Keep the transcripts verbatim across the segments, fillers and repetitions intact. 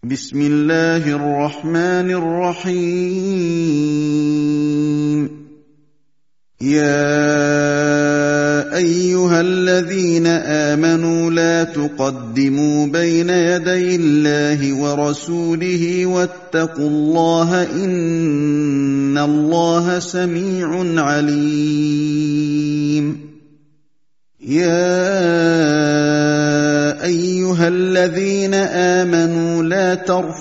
بسم الله الرحمن الرحيم يا أيها الذين آمنوا لا تقدموا بين يدي الله ورسوله واتقوا الله إن الله سميع عليم يا أيها الذين آمنوا لا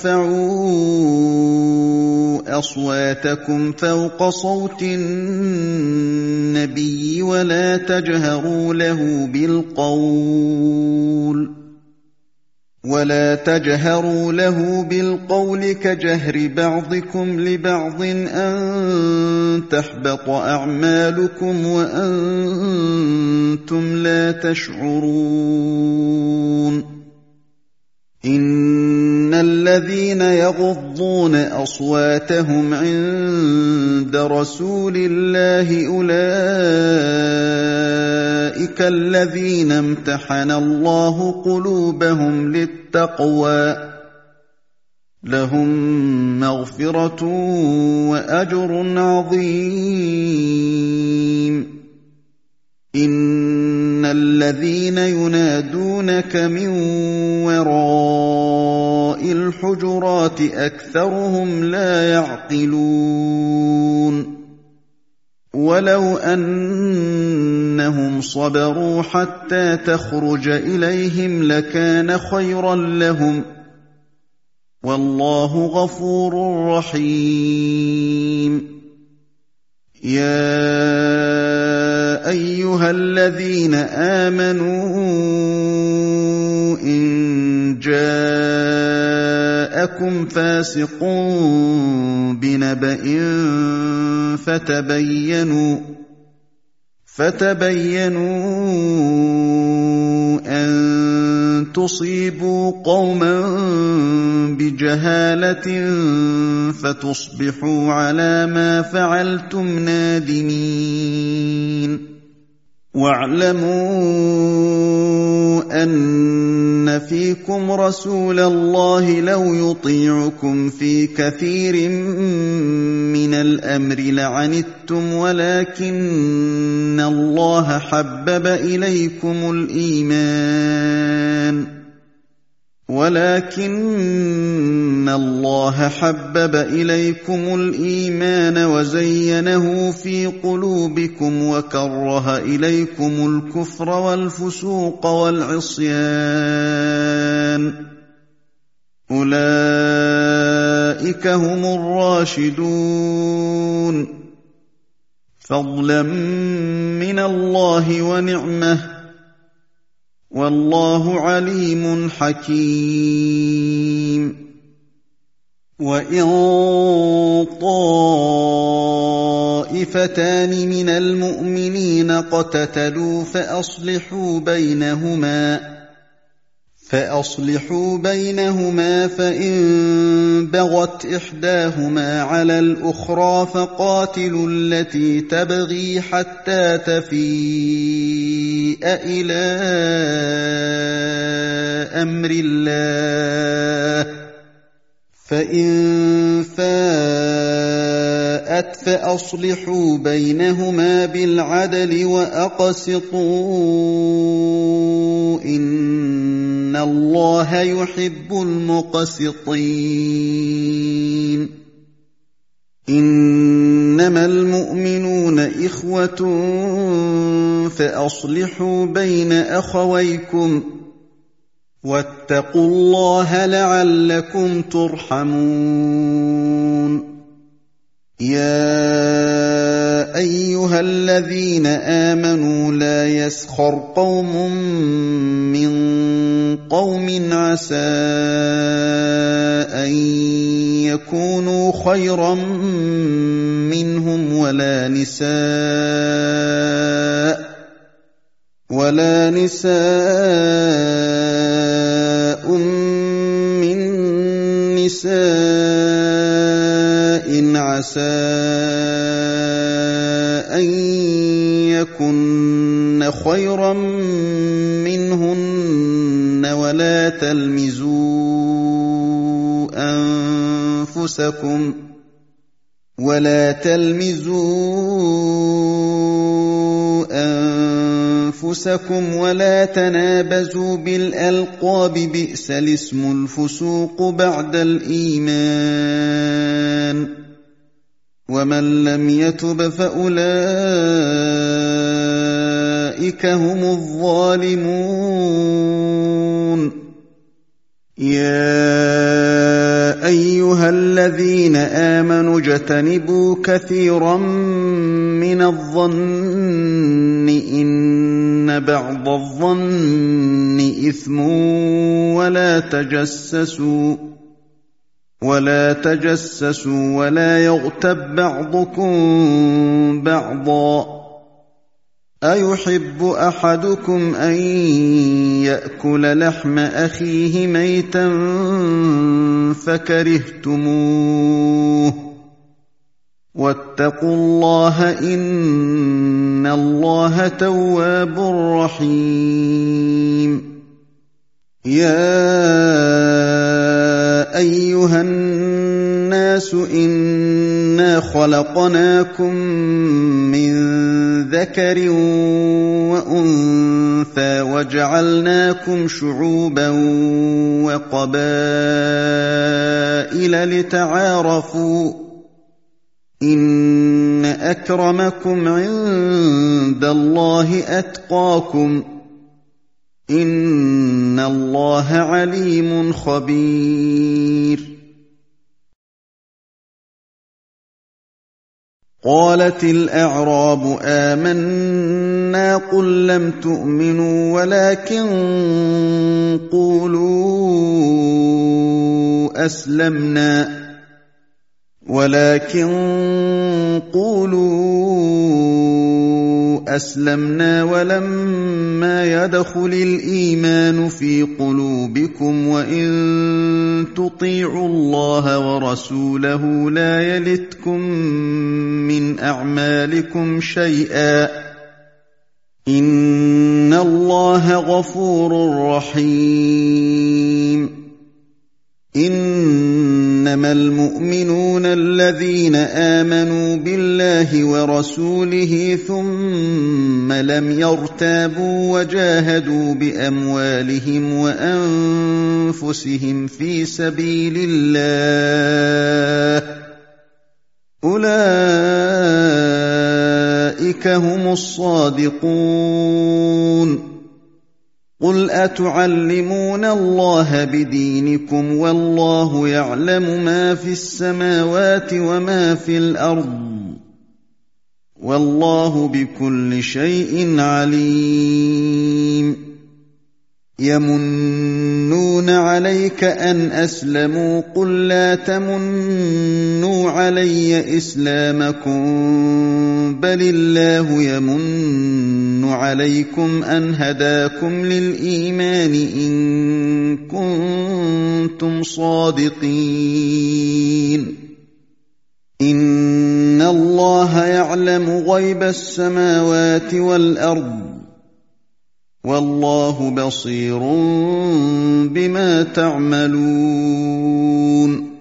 ترفعوا أصواتكم فوق صوت النبي ولا تجهروا له بالقول ولا تجهروا له بالقول كجهر بعضكم لبعض أن تحبط أعمالكم وأنتم لا تشعرون إن الذين يغضون أصواتهم عند رسول الله أولئك الذين امتحن الله قلوبهم للتقوى لهم مغفرة وأجر عظيم إن الذين ينادونك من وراء الحجرات أكثرهم لا يعقلون ولو أنهم صبروا حتى تخرج إليهم لكان خيرا لهم والله غفور رحيم يا أيها الذين آمنوا إن جاءكم فاسق بنبأ فتبينوا فتبينوا أن تصيبوا قوما بجهالة فتصبحوا على ما فعلتم نادمين واعلموا أن فيكم رسول الله لو يطيعكم في كثير من الأمر لعنتم ولكن الله حبب إليكم الإيمان ولكن الله حبب إليكم الإيمان وزينه في قلوبكم وكره إليكم الكفر والفسوق والعصيان أولئك هم الراشدون فضلا من الله ونعمه والله عليم حكيم وإن طائفتان من المؤمنين اقتتلوا فأصلحوا بينهما فأصلحوا بينهما فإن بغت إحداهما على الأخرى فقاتلوا التي تبغي حتى تفيء إلى أمر الله فإن فاءت فأصلحوا بينهما بالعدل وأقسطوا إن الله يحب المقسطين إنما المؤمنون إخوة فأصلحوا بين أخويكم واتقوا الله لعلكم ترحمون يا أيها الذين آمنوا لا يسخر قوم من قوم عسى أن يكونوا خيرا منهم ولا نساء ولا نساء من نساء عسى أن يكن خيرا منهن ولا تلمزوا أنفسكم ولا تلمزوا أنفسكم ولا تنابزوا بالألقاب بئس الاسم الفسوق بعد الإيمان ومن لم يتب فأولئك هم الظالمون يا أيها الذين آمنوا اجتنبوا كثيرا من الظن إن بعض الظن إثم ولا تجسسوا ولا تجسسوا ولا يغتب بعضكم بعضا أيحب أحدكم أن يأكل لحم أخيه ميتا فكرهتموه واتقوا الله إن الله تواب رحيم يا أيها الناس إنا خلقناكم من ذكر وأنثى وجعلناكم شعوبا وقبائل لتعارفوا إن أكرمكم عند الله أتقاكم إن الله عليم خبير قالت الأعراب آمنا قل لم تؤمنوا ولكن قولوا أسلمنا ولكن قولوا أسلمنا ولما يدخل الإيمان في قلوبكم وإن تطيعوا الله ورسوله لا يلتكم من أعمالكم شيئا إن الله غفور رحيم إنما المؤمنون الذين آمنوا بالله ورسوله ثم لم يرتابوا وجاهدوا بأموالهم وأنفسهم في سبيل الله أولئك هم الصادقون قل أتعلمون الله بدينكم والله يعلم ما في السماوات وما في الأرض والله بكل شيء عليم يمنون عليك أن أسلموا قل لا تمنوا علي إسلامكم بل الله يمن عليكم أن هداكم للإيمان إن كنتم صادقين إن الله يعلم غيب السماوات والأرض والله بصير بما تعملون